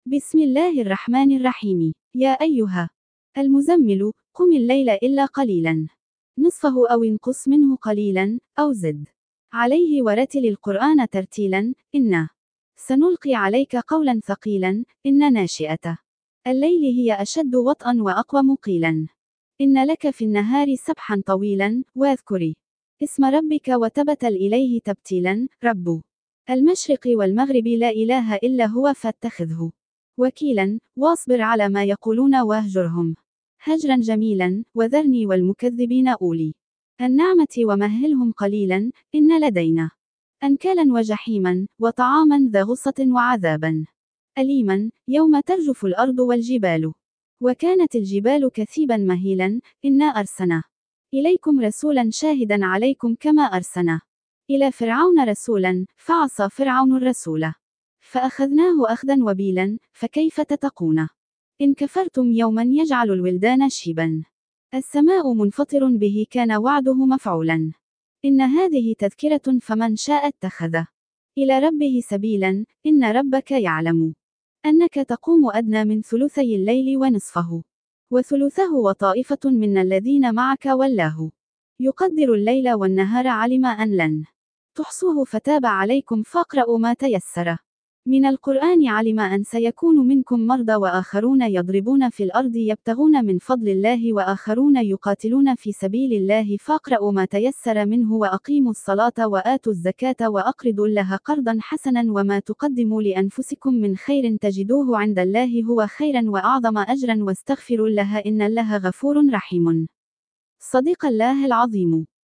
بسم الله الرحمن الرحيم. يا أيها المزمل، قم الليل إلا قليلا، نصفه أو انقص منه قليلا، أو زد عليه ورتل القرآن ترتيلا. إنا سنلقي عليك قولا ثقيلا. إن ناشئة الليل هي أشد وطئا وأقوم قيلا. إن لك في النهار سبحا طويلا. واذكري اسم ربك وتبتل إليه تبتيلا. رب المشرق والمغرب لا إله إلا هو فاتخذه وكيلا. واصبر على ما يقولون واهجرهم هجرا جميلا. وذرني والمكذبين أولي النعمة ومهلهم قليلا. إن لدينا أنكالا وجحيما وطعاما ذا غصة وعذابا أليما يوم ترجف الأرض والجبال وكانت الجبال كثيبا مهيلا. إنا أرسلنا إليكم رسولا شاهدا عليكم كما أرسلنا إلى فرعون رسولا فعصى فرعون الرسول فأخذناه أخذا وبيلا. فكيف تتقون إن كفرتم يوما يجعل الولدان شيبا السماء منفطر به كان وعده مفعولا. إن هذه تذكرة فمن شاء اتخذ إلى ربه سبيلا. إن ربك يعلم أنك تقوم أدنى من ثلثي الليل ونصفه وثلثه وطائفة من الذين معك والله يقدر الليل والنهار. علم أن لن تحصوه فتاب عليكم فاقرؤوا ما تيسر من القرآن. علم أن سيكون منكم مرضى وآخرون يضربون في الأرض يبتغون من فضل الله وآخرون يقاتلون في سبيل الله فاقرؤوا ما تيسر منه وأقيموا الصلاة وآتوا الزكاة وأقرضوا الله قرضا حسنا وما تقدموا لأنفسكم من خير تجدوه عند الله هو خيرا وأعظم أجرا واستغفروا الله إن الله غفور رحيم. صدق الله العظيم.